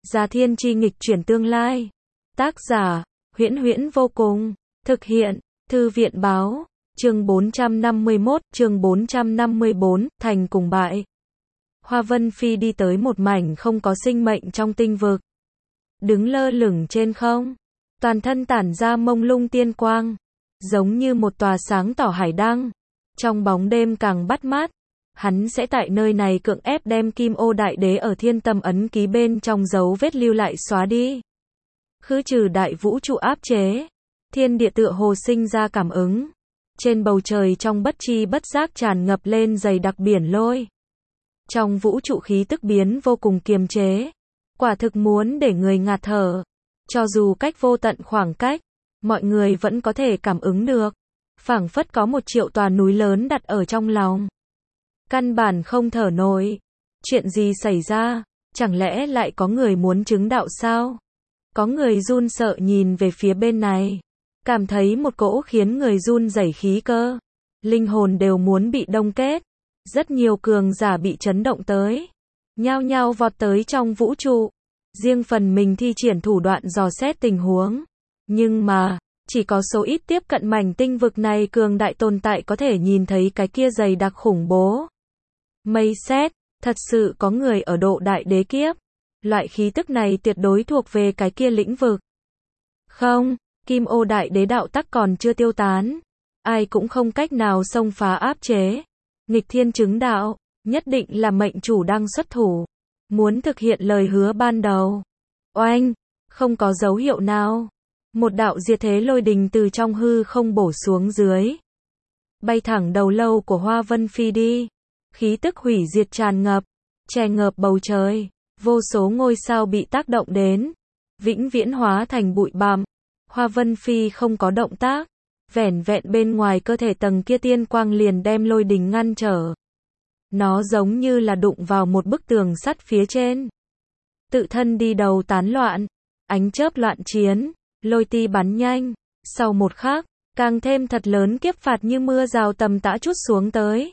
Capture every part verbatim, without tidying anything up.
Gia thiên chi nghịch chuyển tương lai. Tác giả, Huyễn Huyễn vô cùng. Thực hiện, Thư viện báo. Chương bốn trăm năm mươi mốt, chương bốn trăm năm mươi bốn, thành cùng bại. Hoa Vân Phi đi tới một mảnh không có sinh mệnh trong tinh vực. Đứng lơ lửng trên không. Toàn thân tản ra mông lung tiên quang. Giống như một tòa sáng tỏ hải đăng. Trong bóng đêm càng bắt mắt. Hắn sẽ tại nơi này cưỡng ép đem Kim Ô Đại Đế ở thiên tâm ấn ký bên trong dấu vết lưu lại xóa đi. Khứ trừ đại vũ trụ áp chế. Thiên địa tựa hồ sinh ra cảm ứng. Trên bầu trời trong bất chi bất giác tràn ngập lên dày đặc biển lôi. Trong vũ trụ khí tức biến vô cùng kiềm chế. Quả thực muốn để người ngạt thở. Cho dù cách vô tận khoảng cách, mọi người vẫn có thể cảm ứng được. Phảng phất có một triệu tòa núi lớn đặt ở trong lòng. Căn bản không thở nổi. Chuyện gì xảy ra? Chẳng lẽ lại có người muốn chứng đạo sao? Có người run sợ nhìn về phía bên này. Cảm thấy một cỗ khiến người run rẩy khí cơ. Linh hồn đều muốn bị đông kết. Rất nhiều cường giả bị chấn động tới. Nhao nhao vọt tới trong vũ trụ. Riêng phần mình thi triển thủ đoạn dò xét tình huống. Nhưng mà, chỉ có số ít tiếp cận mảnh tinh vực này cường đại tồn tại có thể nhìn thấy cái kia dày đặc khủng bố. Mây sét, thật sự có người ở độ đại đế kiếp. Loại khí tức này tuyệt đối thuộc về cái kia lĩnh vực. Không, Kim Ô Đại Đế đạo tắc còn chưa tiêu tán. Ai cũng không cách nào xông phá áp chế. Nghịch thiên chứng đạo, nhất định là mệnh chủ đang xuất thủ. Muốn thực hiện lời hứa ban đầu. Oanh, không có dấu hiệu nào. Một đạo diệt thế lôi đình từ trong hư không bổ xuống dưới. Bay thẳng đầu lâu của Hoa Vân Phi đi. Khí tức hủy diệt tràn ngập, che ngợp bầu trời. Vô số ngôi sao bị tác động đến. Vĩnh viễn hóa thành bụi bặm. Hoa Vân Phi không có động tác. Vẻn vẹn bên ngoài cơ thể tầng kia tiên quang liền đem lôi đình ngăn trở. Nó giống như là đụng vào một bức tường sắt phía trên. Tự thân đi đầu tán loạn. Ánh chớp loạn chiến. Lôi ti bắn nhanh. Sau một khắc, càng thêm thật lớn kiếp phạt như mưa rào tầm tã trút xuống tới.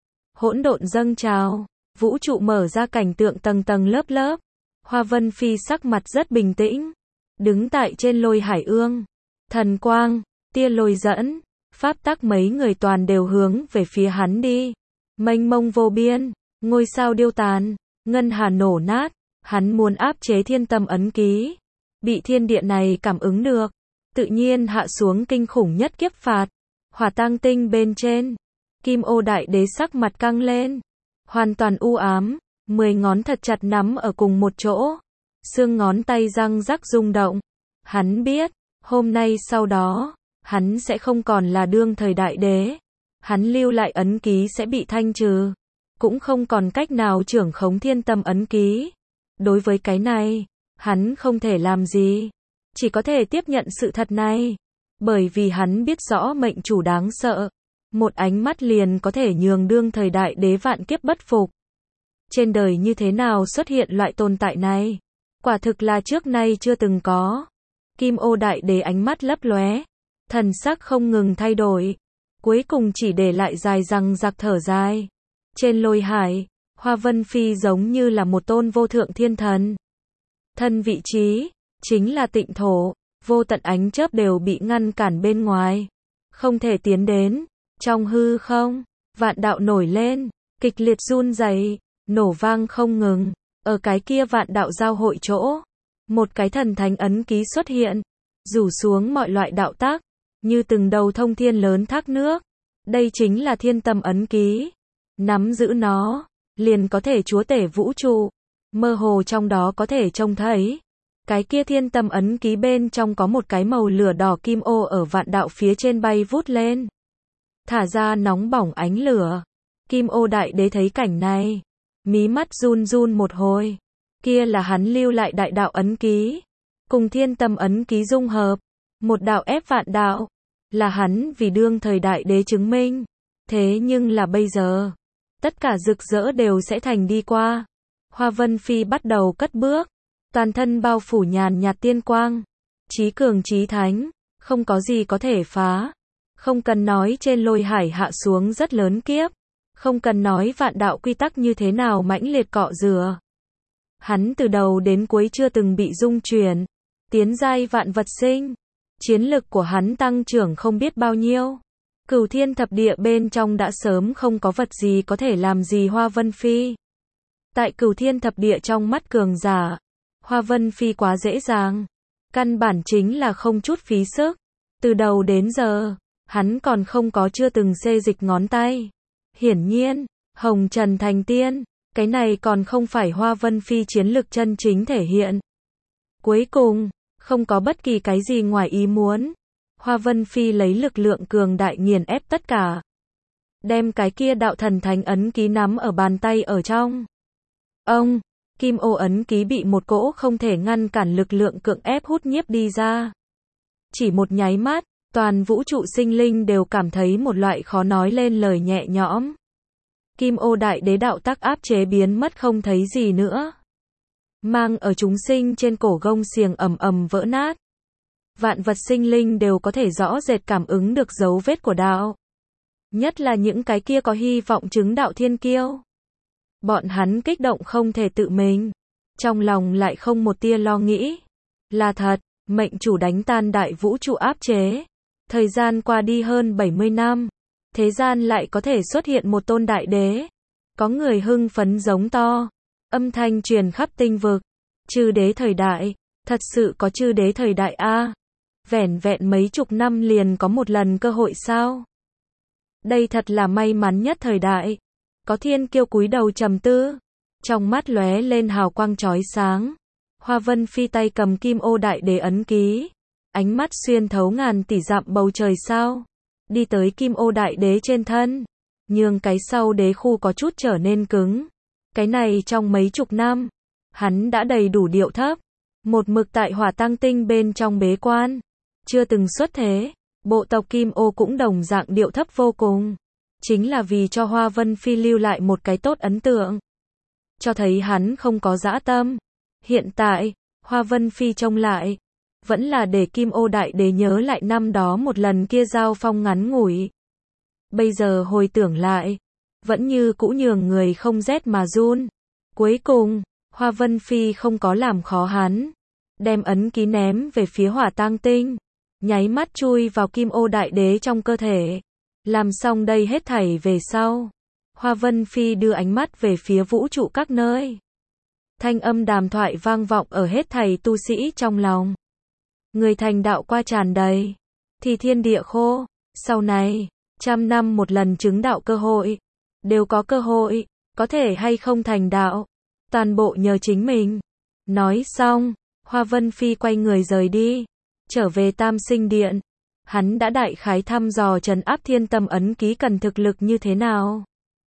Hỗn độn dâng trào. Vũ trụ mở ra cảnh tượng tầng tầng lớp lớp. Hoa Vân Phi sắc mặt rất bình tĩnh. Đứng tại trên lôi hải ương. Thần quang, tia lôi dẫn. Pháp tắc mấy người toàn đều hướng về phía hắn đi. Mênh mông vô biên. Ngôi sao điêu tàn. Ngân hà nổ nát. Hắn muốn áp chế thiên tâm ấn ký. Bị thiên địa này cảm ứng được. Tự nhiên hạ xuống kinh khủng nhất kiếp phạt. Hỏa tang tinh bên trên. Kim Ô Đại Đế sắc mặt căng lên. Hoàn toàn u ám. Mười ngón thật chặt nắm ở cùng một chỗ. Xương ngón tay răng rắc rung động. Hắn biết, hôm nay sau đó, hắn sẽ không còn là đương thời đại đế. Hắn lưu lại ấn ký sẽ bị thanh trừ. Cũng không còn cách nào trưởng khống thiên tâm ấn ký. Đối với cái này, hắn không thể làm gì. Chỉ có thể tiếp nhận sự thật này. Bởi vì hắn biết rõ mệnh chủ đáng sợ. Một ánh mắt liền có thể nhường đương thời đại đế vạn kiếp bất phục. Trên đời như thế nào xuất hiện loại tồn tại này? Quả thực là trước nay chưa từng có. Kim Ô Đại Đế ánh mắt lấp lóe. Thần sắc không ngừng thay đổi. Cuối cùng chỉ để lại dài răng rặc thở dài. Trên lôi hải, Hoa Vân Phi giống như là một tôn vô thượng thiên thần. Thân vị trí, chính là tịnh thổ. Vô tận ánh chớp đều bị ngăn cản bên ngoài. Không thể tiến đến. Trong hư không, vạn đạo nổi lên, kịch liệt run rẩy, nổ vang không ngừng. Ở cái kia vạn đạo giao hội chỗ, một cái thần thánh ấn ký xuất hiện, rủ xuống mọi loại đạo tác, như từng đầu thông thiên lớn thác nước. Đây chính là thiên tâm ấn ký. Nắm giữ nó, liền có thể chúa tể vũ trụ. Mơ hồ trong đó có thể trông thấy. Cái kia thiên tâm ấn ký bên trong có một cái màu lửa đỏ kim ô ở vạn đạo phía trên bay vút lên. Thả ra nóng bỏng ánh lửa. Kim Ô Đại Đế thấy cảnh này. Mí mắt run run một hồi. Kia là hắn lưu lại đại đạo ấn ký. Cùng thiên tâm ấn ký dung hợp. Một đạo ép vạn đạo. Là hắn vì đương thời đại đế chứng minh. Thế nhưng là bây giờ. Tất cả rực rỡ đều sẽ thành đi qua. Hoa Vân Phi bắt đầu cất bước. Toàn thân bao phủ nhàn nhạt tiên quang. Chí cường chí thánh. Không có gì có thể phá. Không cần nói trên lôi hải hạ xuống rất lớn kiếp. Không cần nói vạn đạo quy tắc như thế nào mãnh liệt cọ rửa. Hắn từ đầu đến cuối chưa từng bị dung chuyển, tiến giai vạn vật sinh. Chiến lực của hắn tăng trưởng không biết bao nhiêu. Cửu thiên thập địa bên trong đã sớm không có vật gì có thể làm gì Hoa Vân Phi. Tại cửu thiên thập địa trong mắt cường giả, Hoa Vân Phi quá dễ dàng. Căn bản chính là không chút phí sức. Từ đầu đến giờ, hắn còn không có chưa từng xê dịch ngón tay. Hiển nhiên, Hồng Trần thành tiên, cái này còn không phải Hoa Vân Phi chiến lực chân chính thể hiện. Cuối cùng, không có bất kỳ cái gì ngoài ý muốn. Hoa Vân Phi lấy lực lượng cường đại nghiền ép tất cả. Đem cái kia đạo thần thánh ấn ký nắm ở bàn tay ở trong. Ông, kim ô ấn ký bị một cỗ không thể ngăn cản lực lượng cưỡng ép hút nhiếp đi ra. Chỉ một nháy mắt, toàn vũ trụ sinh linh đều cảm thấy một loại khó nói lên lời nhẹ nhõm. Kim ô đại đế đạo tắc áp chế biến mất không thấy gì nữa. Mang ở chúng sinh trên cổ gông xiềng ầm ầm vỡ nát. Vạn vật sinh linh đều có thể rõ rệt cảm ứng được dấu vết của đạo. Nhất là những cái kia có hy vọng chứng đạo thiên kiêu. Bọn hắn kích động không thể tự mình. Trong lòng lại không một tia lo nghĩ. Là thật, mệnh chủ đánh tan đại vũ trụ áp chế. Thời gian qua đi hơn bảy mươi năm. Thế gian lại có thể xuất hiện một tôn đại đế. Có người hưng phấn giống to. Âm thanh truyền khắp tinh vực. Chư đế thời đại. Thật sự có chư đế thời đại a? Vẻn vẹn mấy chục năm liền có một lần cơ hội sao? Đây thật là may mắn nhất thời đại. Có thiên kiêu cúi đầu trầm tư. Trong mắt lóe lên hào quang chói sáng. Hoa Vân Phi tay cầm kim ô đại đế ấn ký. Ánh mắt xuyên thấu ngàn tỷ dặm bầu trời sao. Đi tới kim ô đại đế trên thân. Nhưng cái sau đế khu có chút trở nên cứng. Cái này trong mấy chục năm. Hắn đã đầy đủ điệu thấp. Một mực tại hỏa tăng tinh bên trong bế quan. Chưa từng xuất thế. Bộ tộc kim ô cũng đồng dạng điệu thấp vô cùng. Chính là vì cho Hoa Vân Phi lưu lại một cái tốt ấn tượng. Cho thấy hắn không có dã tâm. Hiện tại, Hoa Vân Phi trông lại. Vẫn là để kim ô đại đế nhớ lại năm đó một lần kia giao phong ngắn ngủi. Bây giờ hồi tưởng lại. Vẫn như cũ nhường người không rét mà run. Cuối cùng, Hoa Vân Phi không có làm khó hắn. Đem ấn ký ném về phía hỏa tang tinh. Nháy mắt chui vào kim ô đại đế trong cơ thể. Làm xong đây hết thảy về sau. Hoa Vân Phi đưa ánh mắt về phía vũ trụ các nơi. Thanh âm đàm thoại vang vọng ở hết thảy tu sĩ trong lòng. Người thành đạo qua tràn đầy. Thì thiên địa khô. Sau này, trăm năm một lần chứng đạo cơ hội. Đều có cơ hội. Có thể hay không thành đạo. Toàn bộ nhờ chính mình. Nói xong, Hoa Vân Phi quay người rời đi. Trở về Tam Sinh Điện. Hắn đã đại khái thăm dò trấn áp thiên tâm ấn ký cần thực lực như thế nào.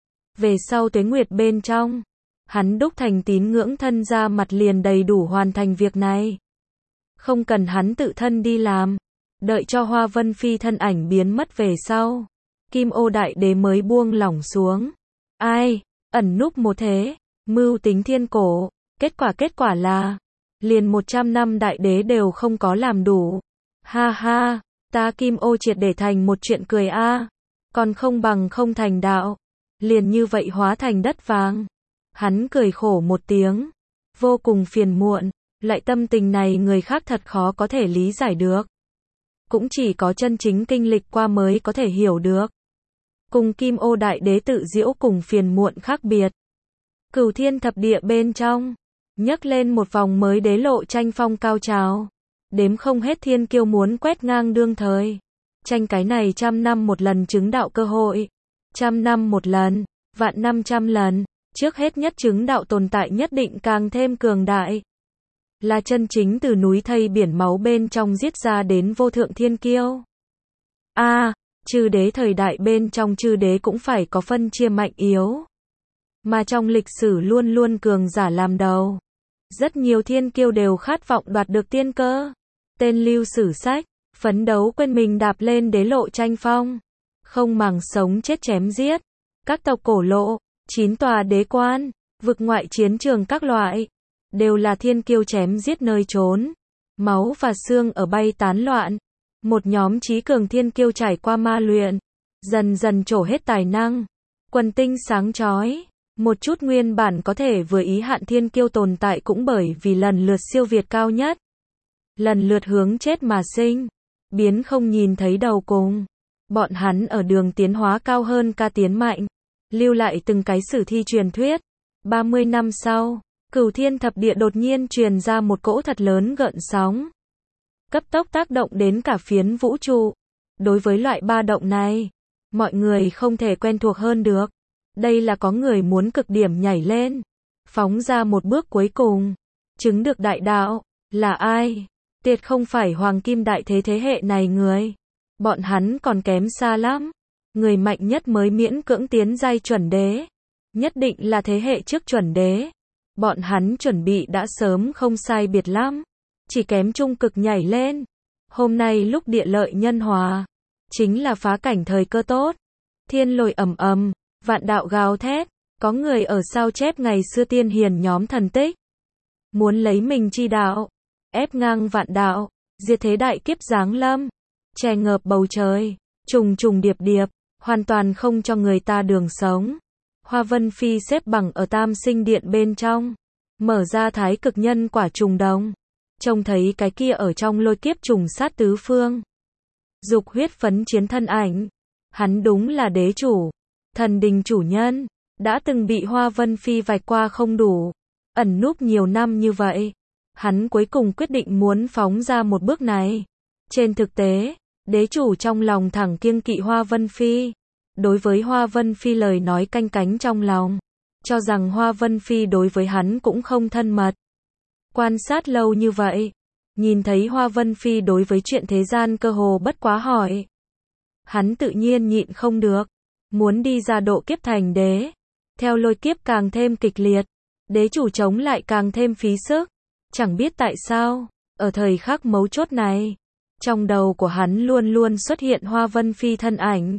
Về sau tuế nguyệt bên trong, hắn đúc thành tín ngưỡng thân ra mặt liền đầy đủ hoàn thành việc này. Không cần hắn tự thân đi làm. Đợi cho Hoa Vân Phi thân ảnh biến mất về sau. Kim ô đại đế mới buông lỏng xuống. Ai, ẩn núp một thế, mưu tính thiên cổ. Kết quả kết quả là, liền một trăm năm đại đế đều không có làm đủ. Ha ha, ta kim ô triệt để thành một chuyện cười a. Còn không bằng không thành đạo. Liền như vậy hóa thành đất vàng. Hắn cười khổ một tiếng. Vô cùng phiền muộn. Loại tâm tình này người khác thật khó có thể lý giải được. Cũng chỉ có chân chính kinh lịch qua mới có thể hiểu được. Cùng kim ô đại đế tự giễu cùng phiền muộn khác biệt. Cửu thiên thập địa bên trong. Nhấc lên một vòng mới đế lộ tranh phong cao trào. Đếm không hết thiên kiêu muốn quét ngang đương thời. Tranh cái này trăm năm một lần chứng đạo cơ hội. Trăm năm một lần, vạn năm trăm lần. Trước hết nhất chứng đạo tồn tại nhất định càng thêm cường đại. Là chân chính từ núi thây biển máu bên trong giết ra đến vô thượng thiên kiêu. A, à, chư đế thời đại bên trong chư đế cũng phải có phân chia mạnh yếu. Mà trong lịch sử luôn luôn cường giả làm đầu. Rất nhiều thiên kiêu đều khát vọng đoạt được tiên cơ. Tên lưu sử sách, phấn đấu quên mình đạp lên đế lộ tranh phong. Không màng sống chết chém giết. Các tộc cổ lộ, chín tòa đế quan, vực ngoại chiến trường các loại. Đều là thiên kiêu chém giết nơi trốn. Máu và xương ở bay tán loạn. Một nhóm trí cường thiên kiêu trải qua ma luyện. Dần dần trổ hết tài năng. Quần tinh sáng chói. Một chút nguyên bản có thể vừa ý Hạn Thiên Kiêu tồn tại cũng bởi vì lần lượt siêu việt cao nhất. Lần lượt hướng chết mà sinh. Biến không nhìn thấy đầu cùng. Bọn hắn ở đường tiến hóa cao hơn ca tiến mạnh. Lưu lại từng cái sử thi truyền thuyết. ba mươi năm sau, Cửu Thiên Thập Địa đột nhiên truyền ra một cỗ thật lớn gợn sóng. Cấp tốc tác động đến cả phiến vũ trụ. Đối với loại ba động này, mọi người không thể quen thuộc hơn được. Đây là có người muốn cực điểm nhảy lên, phóng ra một bước cuối cùng, chứng được đại đạo. Là ai? Tuyệt không phải Hoàng Kim Đại Thế thế hệ này người. Bọn hắn còn kém xa lắm. Người mạnh nhất mới miễn cưỡng tiến giai chuẩn đế. Nhất định là thế hệ trước chuẩn đế. Bọn hắn chuẩn bị đã sớm không sai biệt lắm. Chỉ kém trung cực nhảy lên. Hôm nay lúc địa lợi nhân hòa, chính là phá cảnh thời cơ tốt. Thiên lôi ầm ầm, vạn đạo gào thét. Có người ở sao chép ngày xưa tiên hiền nhóm thần tích. Muốn lấy mình chi đạo, ép ngang vạn đạo, diệt thế đại kiếp giáng lâm. Che ngợp bầu trời, trùng trùng điệp điệp, hoàn toàn không cho người ta đường sống. Hoa Vân Phi xếp bằng ở Tam Sinh Điện bên trong, mở ra thái cực nhân quả trùng đồng. Trông thấy cái kia ở trong lôi kiếp trùng sát tứ phương. Dục huyết phấn chiến thân ảnh. Hắn đúng là đế chủ, thần đình chủ nhân, đã từng bị Hoa Vân Phi vạch qua không đủ, ẩn núp nhiều năm như vậy. Hắn cuối cùng quyết định muốn phóng ra một bước này. Trên thực tế, đế chủ trong lòng thẳng kiêng kỵ Hoa Vân Phi. Đối với Hoa Vân Phi lời nói canh cánh trong lòng, cho rằng Hoa Vân Phi đối với hắn cũng không thân mật. Quan sát lâu như vậy, nhìn thấy Hoa Vân Phi đối với chuyện thế gian cơ hồ bất quá hỏi. Hắn tự nhiên nhịn không được, muốn đi ra độ kiếp thành đế. Theo lôi kiếp càng thêm kịch liệt, đế chủ chống lại càng thêm phí sức. Chẳng biết tại sao, ở thời khắc mấu chốt này, trong đầu của hắn luôn luôn xuất hiện Hoa Vân Phi thân ảnh.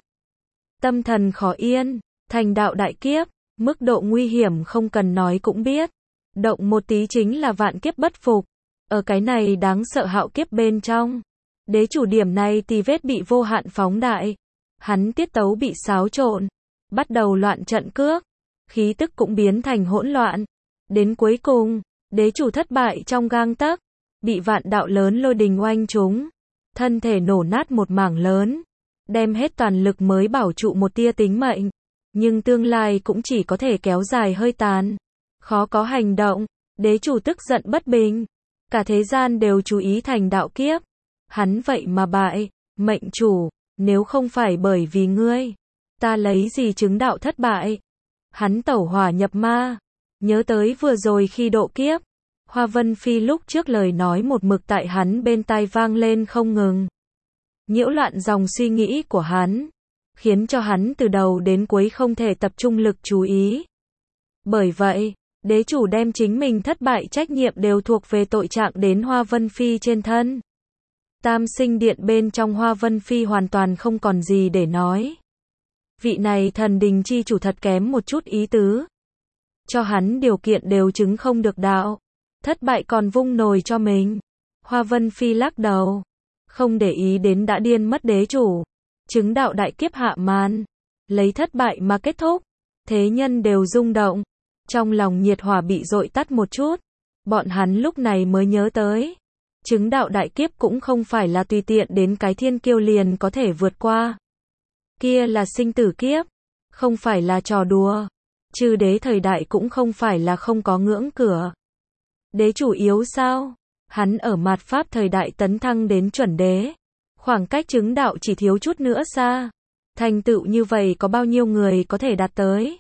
Tâm thần khó yên, thành đạo đại kiếp, mức độ nguy hiểm không cần nói cũng biết. Động một tí chính là vạn kiếp bất phục. Ở cái này đáng sợ hạo kiếp bên trong, đế chủ điểm này tì vết bị vô hạn phóng đại. Hắn tiết tấu bị xáo trộn, bắt đầu loạn trận cước, khí tức cũng biến thành hỗn loạn. Đến cuối cùng, đế chủ thất bại trong gang tấc, bị vạn đạo lớn lôi đình oanh trúng, thân thể nổ nát một mảng lớn, đem hết toàn lực mới bảo trụ một tia tính mệnh, nhưng tương lai cũng chỉ có thể kéo dài hơi tàn, khó có hành động. Đế chủ tức giận bất bình, cả thế gian đều chú ý thành đạo kiếp, hắn vậy mà bại. Mệnh chủ, nếu không phải bởi vì ngươi, ta lấy gì chứng đạo thất bại? Hắn tẩu hỏa nhập ma, nhớ tới vừa rồi khi độ kiếp, Hoa Vân Phi lúc trước lời nói một mực tại hắn bên tai vang lên không ngừng, nhiễu loạn dòng suy nghĩ của hắn, khiến cho hắn từ đầu đến cuối không thể tập trung lực chú ý. Bởi vậy, đế chủ đem chính mình thất bại trách nhiệm đều thuộc về tội trạng đến Hoa Vân Phi trên thân. Tam Sinh Điện bên trong Hoa Vân Phi hoàn toàn không còn gì để nói. Vị này thần đình chi chủ thật kém một chút ý tứ. Cho hắn điều kiện đều chứng không được đạo. Thất bại còn vung nồi cho mình. Hoa Vân Phi lắc đầu, không để ý đến đã điên mất đế chủ. Chứng đạo đại kiếp hạ màn, lấy thất bại mà kết thúc. Thế nhân đều rung động. Trong lòng nhiệt hỏa bị dội tắt một chút. Bọn hắn lúc này mới nhớ tới. Chứng đạo đại kiếp cũng không phải là tùy tiện đến cái thiên kiêu liền có thể vượt qua. Kia là sinh tử kiếp, không phải là trò đùa. Chư đế thời đại cũng không phải là không có ngưỡng cửa. Đế chủ yếu sao? Hắn ở mạt pháp thời đại tấn thăng đến chuẩn đế. Khoảng cách chứng đạo chỉ thiếu chút nữa xa. Thành tựu như vậy có bao nhiêu người có thể đạt tới?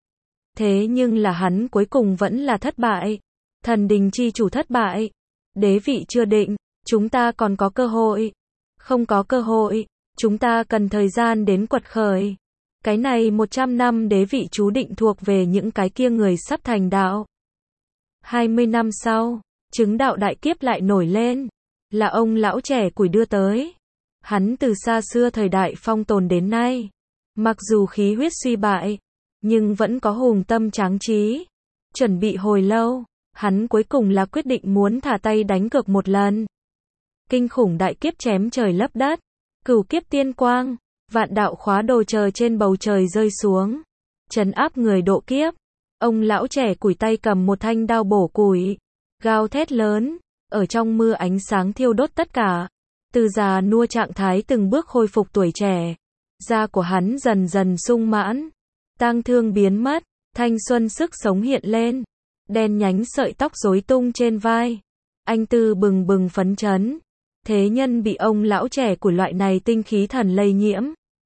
Thế nhưng là hắn cuối cùng vẫn là thất bại. Thần đình chi chủ thất bại. Đế vị chưa định, chúng ta còn có cơ hội. Không có cơ hội, chúng ta cần thời gian đến quật khởi. Cái này một trăm năm đế vị chú định thuộc về những cái kia người sắp thành đạo. hai mươi năm sau, chứng đạo đại kiếp lại nổi lên. Là ông lão trẻ củi đưa tới. Hắn từ xa xưa thời đại phong tồn đến nay. Mặc dù khí huyết suy bại, nhưng vẫn có hùng tâm tráng trí. Chuẩn bị hồi lâu. Hắn cuối cùng là quyết định muốn thả tay đánh cược một lần. Kinh khủng đại kiếp chém trời lấp đất, cửu kiếp tiên quang, vạn đạo khóa đồ chờ trên bầu trời rơi xuống, trấn áp người độ kiếp. Ông lão trẻ củi tay cầm một thanh đao bổ củi, gào thét lớn, ở trong mưa ánh sáng thiêu đốt tất cả. Từ già nua trạng thái từng bước khôi phục tuổi trẻ. Da của hắn dần dần sung mãn, tang thương biến mất, thanh xuân sức sống hiện lên. Đen nhánh sợi tóc rối tung trên vai. Anh tư bừng bừng phấn chấn. Thế nhân bị ông lão trẻ của loại này tinh khí thần lây nhiễm.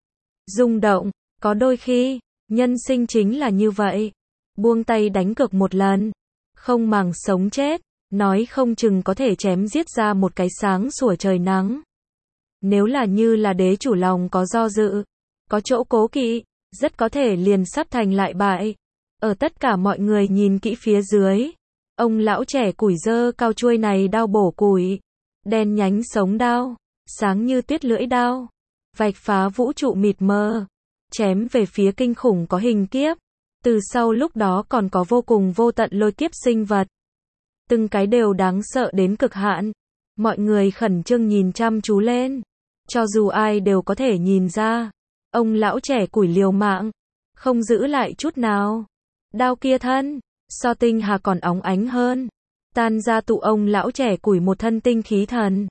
Rung động, có đôi khi, nhân sinh chính là như vậy. Buông tay đánh cược một lần, không màng sống chết, nói không chừng có thể chém giết ra một cái sáng sủa trời nắng. Nếu là như là đế chủ lòng có do dự, có chỗ cố kỵ, rất có thể liền sắp thành lại bại. Ở tất cả mọi người nhìn kỹ phía dưới, ông lão trẻ củi giơ cao chuôi này đao bổ củi, đen nhánh sống đao, sáng như tuyết lưỡi đao, vạch phá vũ trụ mịt mờ, chém về phía kinh khủng có hình kiếp. Từ sau lúc đó còn có vô cùng vô tận lôi kiếp sinh vật. Từng cái đều đáng sợ đến cực hạn. Mọi người khẩn trương nhìn chăm chú lên. Cho dù ai đều có thể nhìn ra. Ông lão trẻ củi liều mạng. Không giữ lại chút nào. Đao kia thân. So tinh hà còn óng ánh hơn. Tan ra tụ ông lão trẻ củi một thân tinh khí thần.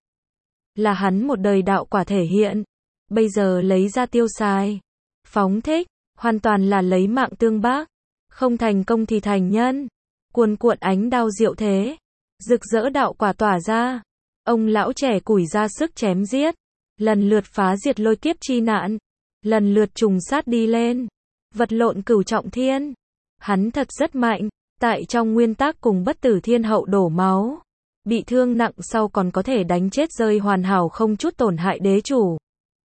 Là hắn một đời đạo quả thể hiện. Bây giờ lấy ra tiêu xài. Phóng thích. Hoàn toàn là lấy mạng tương bác. Không thành công thì thành nhân. Cuồn cuộn ánh đao diệu thế. Rực rỡ đạo quả tỏa ra. Ông lão trẻ củi ra sức chém giết. Lần lượt phá diệt lôi kiếp chi nạn. Lần lượt trùng sát đi lên. Vật lộn cửu trọng thiên. Hắn thật rất mạnh. Tại trong nguyên tắc cùng bất tử thiên hậu đổ máu. Bị thương nặng sau còn có thể đánh chết rơi hoàn hảo không chút tổn hại đế chủ.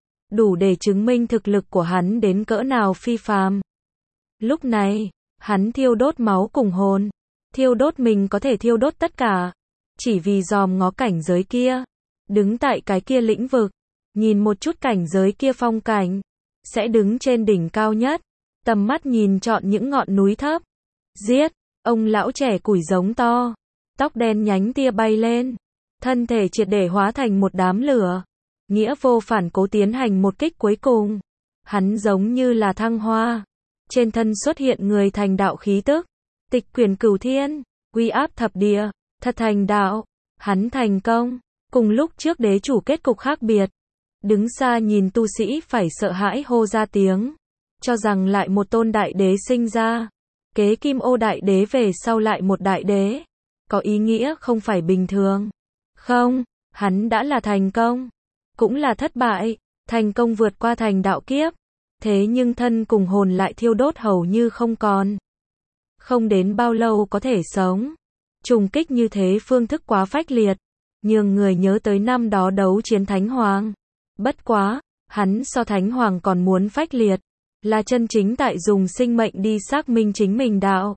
Đủ để chứng minh thực lực của hắn đến cỡ nào phi phàm. Lúc này, hắn thiêu đốt máu cùng hồn. Thiêu đốt mình có thể thiêu đốt tất cả. Chỉ vì dòm ngó cảnh giới kia. Đứng tại cái kia lĩnh vực. Nhìn một chút cảnh giới kia phong cảnh. Sẽ đứng trên đỉnh cao nhất. Tầm mắt nhìn trọn những ngọn núi thấp. Giết, ông lão trẻ củi giống to. Tóc đen nhánh tia bay lên. Thân thể triệt để hóa thành một đám lửa. Nghĩa vô phản cố tiến hành một kích cuối cùng. Hắn giống như là thăng hoa. Trên thân xuất hiện người thành đạo khí tức. Tịch quyển cửu thiên. Uy áp thập địa. Thật thành đạo. Hắn thành công. Cùng lúc trước đế chủ kết cục khác biệt. Đứng xa nhìn tu sĩ phải sợ hãi hô ra tiếng. Cho rằng lại một tôn đại đế sinh ra. Kế kim ô đại đế về sau lại một đại đế. Có ý nghĩa không phải bình thường. Không, hắn đã là thành công. Cũng là thất bại, thành công vượt qua thành đạo kiếp. Thế nhưng thân cùng hồn lại thiêu đốt hầu như không còn. Không đến bao lâu có thể sống. Trùng kích như thế phương thức quá phách liệt. Nhường người nhớ tới năm đó đấu chiến Thánh Hoàng. Bất quá, hắn so Thánh Hoàng còn muốn phách liệt. Là chân chính tại dùng sinh mệnh đi xác minh chính mình đạo.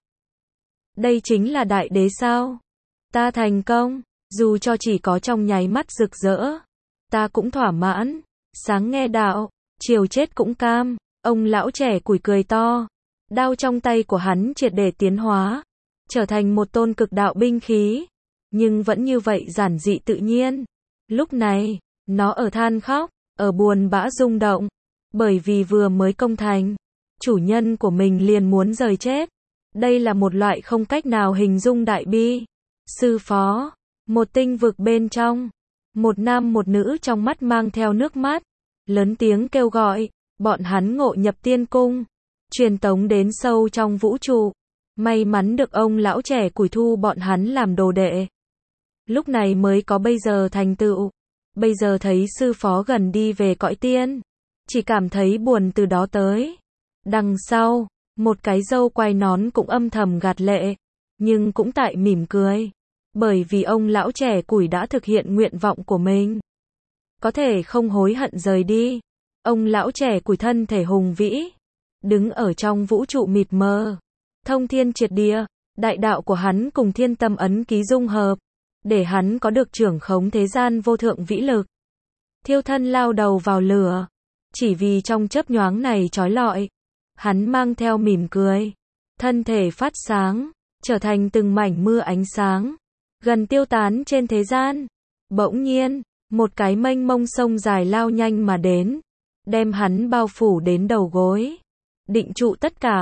Đây chính là đại đế sao? Ta thành công, dù cho chỉ có trong nháy mắt rực rỡ. Ta cũng thỏa mãn, sáng nghe đạo, chiều chết cũng cam. Ông lão trẻ củi cười to. Đao trong tay của hắn triệt để tiến hóa. Trở thành một tôn cực đạo binh khí. Nhưng vẫn như vậy giản dị tự nhiên. Lúc này, nó ở than khóc, ở buồn bã rung động. Bởi vì vừa mới công thành, chủ nhân của mình liền muốn rời chết. Đây là một loại không cách nào hình dung đại bi. Sư phó, một tinh vực bên trong. Một nam một nữ trong mắt mang theo nước mắt. Lớn tiếng kêu gọi, bọn hắn ngộ nhập tiên cung. Truyền tống đến sâu trong vũ trụ. May mắn được ông lão trẻ củi thu bọn hắn làm đồ đệ. Lúc này mới có bây giờ thành tựu. Bây giờ thấy sư phó gần đi về cõi tiên. Chỉ cảm thấy buồn từ đó tới. Đằng sau, một cái dâu quai nón cũng âm thầm gạt lệ. Nhưng cũng tại mỉm cười. Bởi vì ông lão trẻ củi đã thực hiện nguyện vọng của mình. Có thể không hối hận rời đi. Ông lão trẻ củi thân thể hùng vĩ. Đứng ở trong vũ trụ mịt mờ. Thông thiên triệt địa. Đại đạo của hắn cùng thiên tâm ấn ký dung hợp. Để hắn có được trưởng khống thế gian vô thượng vĩ lực. Thiêu thân lao đầu vào lửa. Chỉ vì trong chớp nhoáng này chói lọi. Hắn mang theo mỉm cười. Thân thể phát sáng. Trở thành từng mảnh mưa ánh sáng. Gần tiêu tán trên thế gian. Bỗng nhiên, một cái mênh mông sông dài lao nhanh mà đến. Đem hắn bao phủ đến đầu gối. Định trụ tất cả.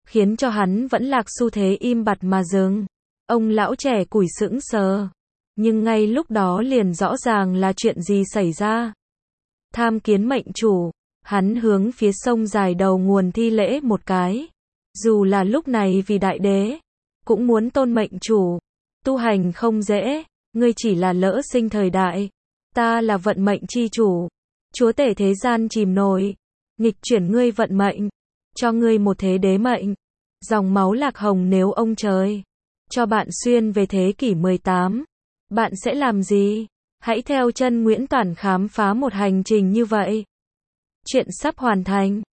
khiến cho hắn vẫn lạc xu thế im bặt mà dừng. Ông lão trẻ củi sững sờ. Nhưng ngay lúc đó liền rõ ràng là chuyện gì xảy ra. Tham kiến mệnh chủ, hắn hướng phía sông dài đầu nguồn thi lễ một cái. Dù là lúc này vì đại đế, cũng muốn tôn mệnh chủ. Tu hành không dễ, ngươi chỉ là lỡ sinh thời đại. Ta là vận mệnh chi chủ. Chúa tể thế gian chìm nổi. Nghịch chuyển ngươi vận mệnh. Cho ngươi một thế đế mệnh. Dòng máu lạc hồng nếu ông trời cho bạn xuyên về thế kỷ mười tám. Bạn sẽ làm gì? Hãy theo chân Nguyễn Toản khám phá một hành trình như vậy. Chuyện sắp hoàn thành.